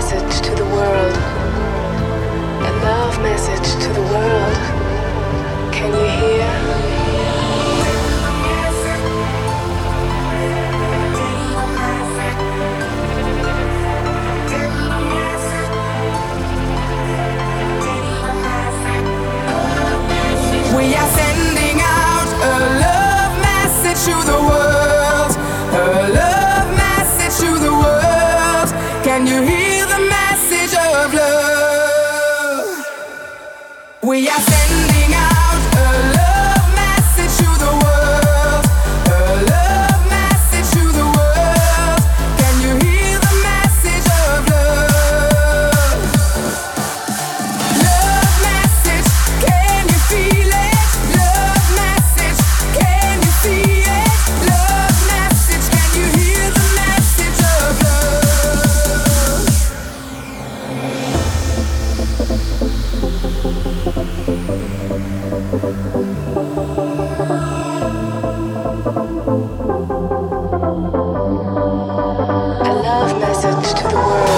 message to the world. A love message to the world. Can you hear? We are sending out a love message to the world. A love message to the world. Can you hear the message of love? We are sending out a love message to the world. A love message to the world. Can you hear the message of love? Love message, can you feel it? Love message, can you see it? Love message, can you hear the message of love? A love message to the world.